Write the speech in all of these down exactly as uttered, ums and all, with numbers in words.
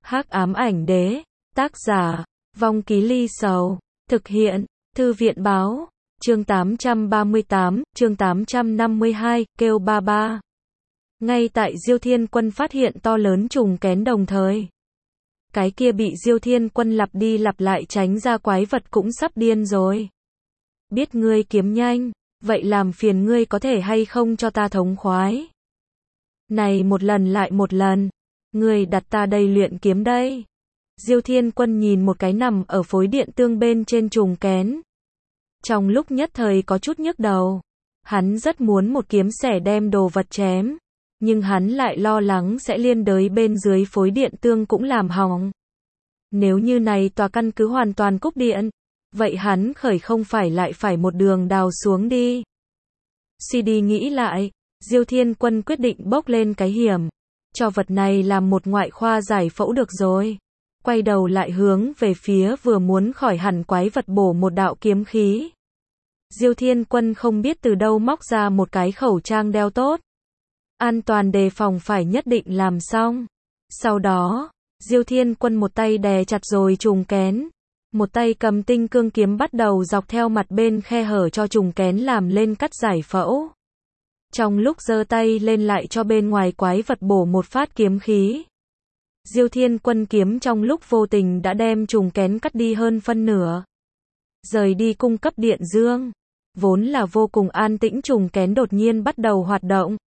Hắc ám ảnh đế, tác giả, Vong Ký Ly Sầu, thực hiện, Thư viện báo, chương tám trăm ba mươi tám, chương tám trăm năm mươi hai, kêu ba ba. Ngay tại Diêu Thiên Quân phát hiện to lớn trùng kén đồng thời. Cái kia bị Diêu Thiên Quân lặp đi lặp lại tránh ra quái vật cũng sắp điên rồi. Biết ngươi kiếm nhanh, vậy làm phiền ngươi có thể hay không cho ta thống khoái. Này một lần lại một lần, ngươi đặt ta đây luyện kiếm đây. Diêu Thiên Quân nhìn một cái nằm ở phối điện tương bên trên trùng kén. Trong lúc nhất thời có chút nhức đầu, hắn rất muốn một kiếm xẻ đem đồ vật chém, nhưng hắn lại lo lắng sẽ liên đới bên dưới phối điện tương cũng làm hỏng. Nếu như này tòa căn cứ hoàn toàn cúp điện, vậy hắn khởi không phải lại phải một đường đào xuống đi. Suy đi nghĩ lại, Diêu Thiên Quân quyết định bốc lên cái hiểm, cho vật này làm một ngoại khoa giải phẫu được rồi. Quay đầu lại hướng về phía vừa muốn khỏi hẳn quái vật bổ một đạo kiếm khí. Diêu Thiên Quân không biết từ đâu móc ra một cái khẩu trang đeo tốt. An toàn đề phòng phải nhất định làm xong. Sau đó, Diêu Thiên Quân một tay đè chặt rồi trùng kén, một tay cầm tinh cương kiếm bắt đầu dọc theo mặt bên khe hở cho trùng kén làm lên cắt giải phẫu. Trong lúc giơ tay lên lại cho bên ngoài quái vật bổ một phát kiếm khí. Diêu Thiên Quân kiếm trong lúc vô tình đã đem trùng kén cắt đi hơn phân nửa. Rời đi cung cấp điện dương, vốn là vô cùng an tĩnh trùng kén đột nhiên bắt đầu hoạt động.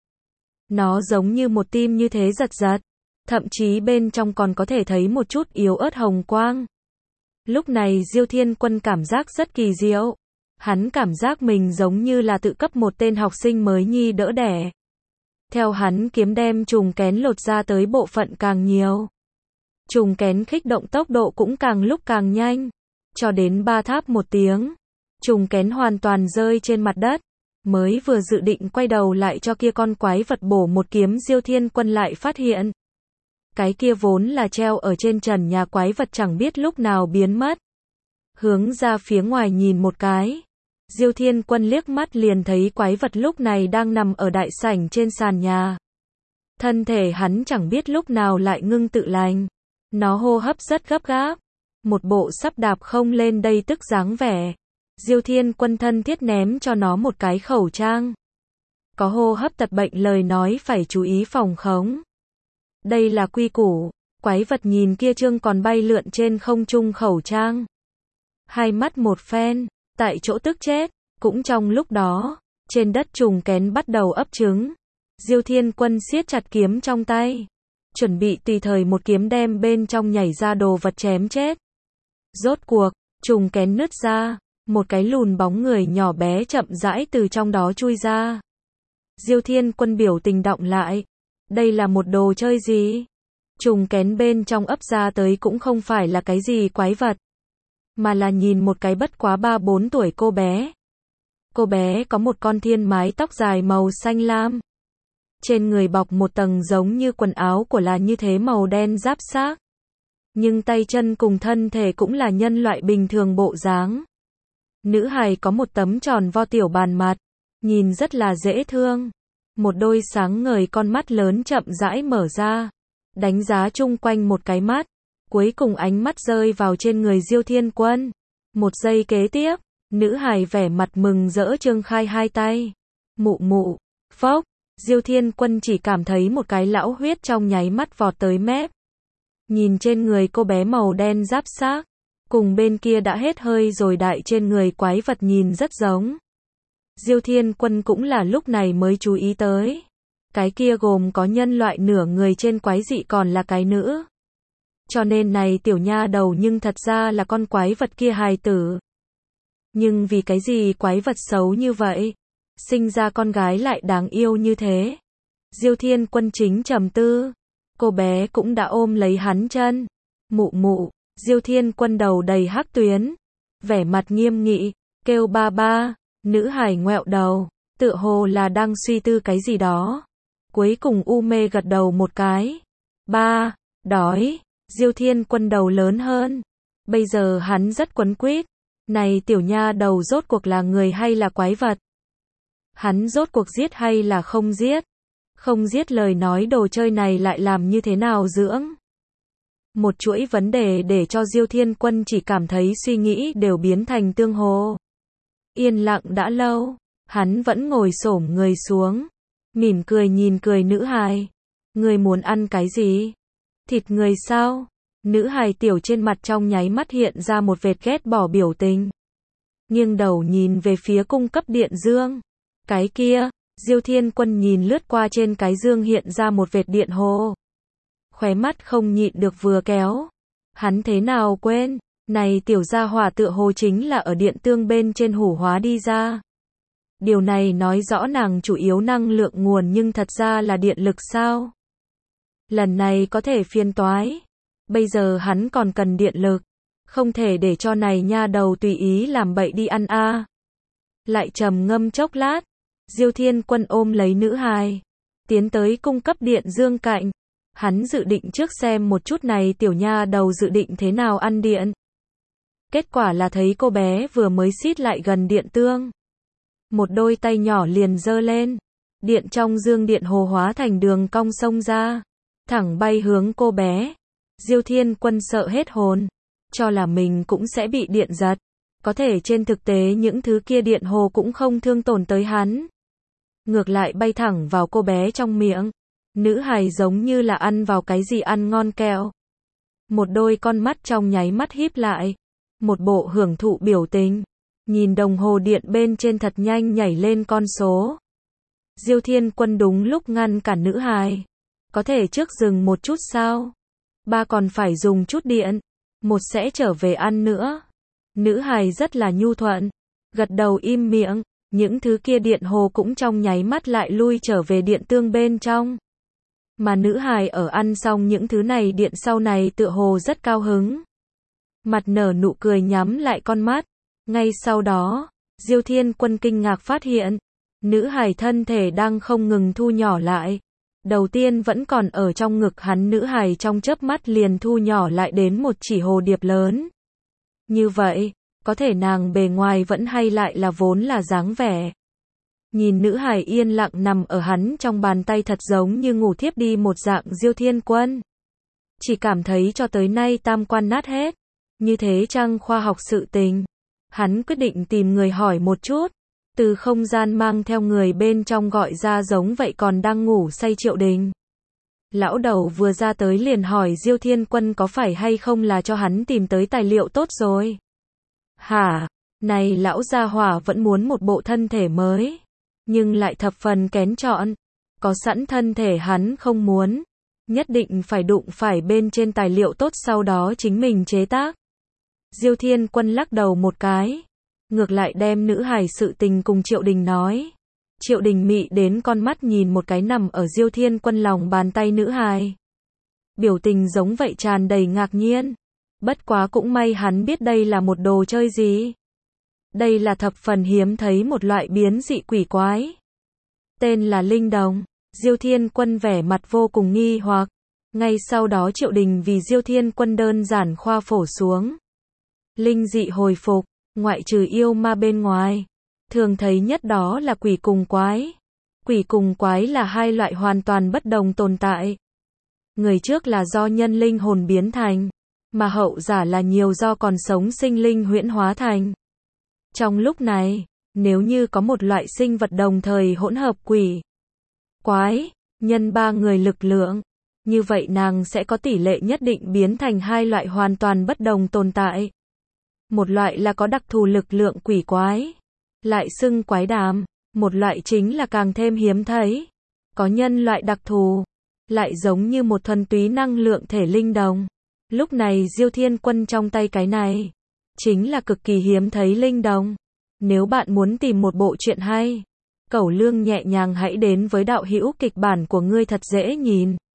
Nó giống như một tim như thế giật giật, thậm chí bên trong còn có thể thấy một chút yếu ớt hồng quang. Lúc này Diêu Thiên Quân cảm giác rất kỳ diệu. Hắn cảm giác mình giống như là tự cấp một tên học sinh mới nhi đỡ đẻ. Theo hắn kiếm đem trùng kén lột ra tới bộ phận càng nhiều. Trùng kén khích động tốc độ cũng càng lúc càng nhanh. Cho đến ba tháp một tiếng. Trùng kén hoàn toàn rơi trên mặt đất. Mới vừa dự định quay đầu lại cho kia con quái vật bổ một kiếm, Diêu Thiên Quân lại phát hiện. Cái kia vốn là treo ở trên trần nhà quái vật chẳng biết lúc nào biến mất. Hướng ra phía ngoài nhìn một cái. Diêu Thiên Quân liếc mắt liền thấy quái vật lúc này đang nằm ở đại sảnh trên sàn nhà. Thân thể hắn chẳng biết lúc nào lại ngưng tự lành. Nó hô hấp rất gấp gáp. Một bộ sắp đạp không lên đây tức dáng vẻ. Diêu Thiên Quân thân thiết ném cho nó một cái khẩu trang. Có hô hấp tật bệnh lời nói phải chú ý phòng khống. Đây là quy củ. Quái vật nhìn kia trương còn bay lượn trên không trung khẩu trang. Hai mắt một phen, tại chỗ tức chết. Cũng trong lúc đó, trên đất trùng kén bắt đầu ấp trứng. Diêu Thiên Quân siết chặt kiếm trong tay, chuẩn bị tùy thời một kiếm đem bên trong nhảy ra đồ vật chém chết. Rốt cuộc, trùng kén nứt ra, một cái lùn bóng người nhỏ bé chậm rãi từ trong đó chui ra. Diêu Thiên Quân biểu tình đọng lại. Đây là một đồ chơi gì? Trùng kén bên trong ấp ra tới cũng không phải là cái gì quái vật, mà là nhìn một cái bất quá ba bốn tuổi cô bé. Cô bé có một con thiên mái tóc dài màu xanh lam. Trên người bọc một tầng giống như quần áo của là như thế màu đen giáp xác. Nhưng tay chân cùng thân thể cũng là nhân loại bình thường bộ dáng. Nữ hài có một tấm tròn vo tiểu bàn mặt, nhìn rất là dễ thương. Một đôi sáng ngời con mắt lớn chậm rãi mở ra, đánh giá chung quanh một cái mắt. Cuối cùng ánh mắt rơi vào trên người Diêu Thiên Quân. Một giây kế tiếp, nữ hài vẻ mặt mừng rỡ trương khai hai tay. Mụ mụ, phốc, Diêu Thiên Quân chỉ cảm thấy một cái lão huyết trong nháy mắt vọt tới mép. Nhìn trên người cô bé màu đen giáp xác, cùng bên kia đã hết hơi rồi đại trên người quái vật nhìn rất giống. Diêu Thiên Quân cũng là lúc này mới chú ý tới. Cái kia gồm có nhân loại nửa người trên quái dị còn là cái nữ. Cho nên này tiểu nha đầu nhưng thật ra là con quái vật kia hài tử. Nhưng vì cái gì quái vật xấu như vậy? Sinh ra con gái lại đáng yêu như thế. Diêu Thiên Quân chính trầm tư. Cô bé cũng đã ôm lấy hắn chân. Mụ mụ, Diêu Thiên Quân đầu đầy hắc tuyến. Vẻ mặt nghiêm nghị, kêu ba ba. Nữ hài ngoẹo đầu, tựa hồ là đang suy tư cái gì đó. Cuối cùng u mê gật đầu một cái. Ba, đói. Diêu Thiên Quân đầu lớn hơn. Bây giờ hắn rất quấn quýt. Này tiểu nha đầu rốt cuộc là người hay là quái vật? Hắn rốt cuộc giết hay là không giết? Không giết lời nói đồ chơi này lại làm như thế nào dưỡng? Một chuỗi vấn đề để cho Diêu Thiên Quân chỉ cảm thấy suy nghĩ đều biến thành tương hồ. Yên lặng đã lâu, hắn vẫn ngồi xổm người xuống, mỉm cười nhìn cười nữ hài. Người muốn ăn cái gì? Thịt người sao? Nữ hài tiểu trên mặt trong nháy mắt hiện ra một vệt ghét bỏ biểu tình. Nghiêng đầu nhìn về phía cung cấp điện dương. Cái kia, Diêu Thiên Quân nhìn lướt qua trên cái dương hiện ra một vệt điện hồ. Khóe mắt không nhịn được vừa kéo. Hắn thế nào quên, này tiểu gia hỏa tựa hồ chính là ở điện tương bên trên hủ hóa đi ra. Điều này nói rõ nàng chủ yếu năng lượng nguồn nhưng thật ra là điện lực sao? Lần này có thể phiền toái. Bây giờ hắn còn cần điện lực. Không thể để cho này nha đầu tùy ý làm bậy đi ăn a. À. Lại trầm ngâm chốc lát. Diêu Thiên Quân ôm lấy nữ hài. Tiến tới cung cấp điện dương cạnh. Hắn dự định trước xem một chút này tiểu nha đầu dự định thế nào ăn điện. Kết quả là thấy cô bé vừa mới xít lại gần điện tương. Một đôi tay nhỏ liền giơ lên. Điện trong dương điện hồ hóa thành đường cong sông ra. Thẳng bay hướng cô bé. Diêu Thiên Quân sợ hết hồn. Cho là mình cũng sẽ bị điện giật. Có thể trên thực tế những thứ kia điện hồ cũng không thương tổn tới hắn. Ngược lại bay thẳng vào cô bé trong miệng. Nữ hài giống như là ăn vào cái gì ăn ngon kẹo. Một đôi con mắt trong nháy mắt híp lại. Một bộ hưởng thụ biểu tình. Nhìn đồng hồ điện bên trên thật nhanh nhảy lên con số. Diêu Thiên Quân đúng lúc ngăn cản nữ hài. Có thể trước dừng một chút sao? Ba còn phải dùng chút điện. Một sẽ trở về ăn nữa. Nữ hài rất là nhu thuận. Gật đầu im miệng. Những thứ kia điện hồ cũng trong nháy mắt lại lui trở về điện tương bên trong. Mà nữ hài ở ăn xong những thứ này điện sau này tựa hồ rất cao hứng. Mặt nở nụ cười nhắm lại con mắt. Ngay sau đó, Diêu Thiên Quân kinh ngạc phát hiện. Nữ hài thân thể đang không ngừng thu nhỏ lại. Đầu tiên vẫn còn ở trong ngực hắn, nữ hài trong chớp mắt liền thu nhỏ lại đến một chỉ hồ điệp lớn. Như vậy, có thể nàng bề ngoài vẫn hay lại là vốn là dáng vẻ. Nhìn nữ hài yên lặng nằm ở hắn trong bàn tay thật giống như ngủ thiếp đi một dạng, Diêu Thiên Quân chỉ cảm thấy cho tới nay tam quan nát hết. Như thế chăng khoa học sự tình? Hắn quyết định tìm người hỏi một chút. Từ không gian mang theo người bên trong gọi ra giống vậy còn đang ngủ say Triệu Đình. Lão đầu vừa ra tới liền hỏi Diêu Thiên Quân có phải hay không là cho hắn tìm tới tài liệu tốt rồi. Hả? Này lão gia hỏa vẫn muốn một bộ thân thể mới. Nhưng lại thập phần kén chọn. Có sẵn thân thể hắn không muốn. Nhất định phải đụng phải bên trên tài liệu tốt sau đó chính mình chế tác. Diêu Thiên Quân lắc đầu một cái. Ngược lại đem nữ hài sự tình cùng Triệu Đình nói. Triệu Đình mị đến con mắt nhìn một cái nằm ở Diêu Thiên Quân lòng bàn tay nữ hài. Biểu tình giống vậy tràn đầy ngạc nhiên. Bất quá cũng may hắn biết đây là một đồ chơi gì. Đây là thập phần hiếm thấy một loại biến dị quỷ quái. Tên là linh đồng. Diêu Thiên Quân vẻ mặt vô cùng nghi hoặc. Ngay sau đó Triệu Đình vì Diêu Thiên Quân đơn giản khoa phổ xuống. Linh dị hồi phục, ngoại trừ yêu ma bên ngoài. Thường thấy nhất đó là quỷ cùng quái. Quỷ cùng quái là hai loại hoàn toàn bất đồng tồn tại. Người trước là do nhân linh hồn biến thành. Mà hậu giả là nhiều do còn sống sinh linh huyễn hóa thành. Trong lúc này, nếu như có một loại sinh vật đồng thời hỗn hợp quỷ, quái, nhân ba người lực lượng, như vậy nàng sẽ có tỷ lệ nhất định biến thành hai loại hoàn toàn bất đồng tồn tại. Một loại là có đặc thù lực lượng quỷ quái, lại xưng quái đàm, một loại chính là càng thêm hiếm thấy, có nhân loại đặc thù, lại giống như một thuần túy năng lượng thể linh đồng. Lúc này Diêu Thiên Quân trong tay cái này, chính là cực kỳ hiếm thấy linh đồng. Nếu bạn muốn tìm một bộ truyện hay, Cẩu Lương nhẹ nhàng hãy đến với đạo hữu kịch bản của ngươi thật dễ nhìn.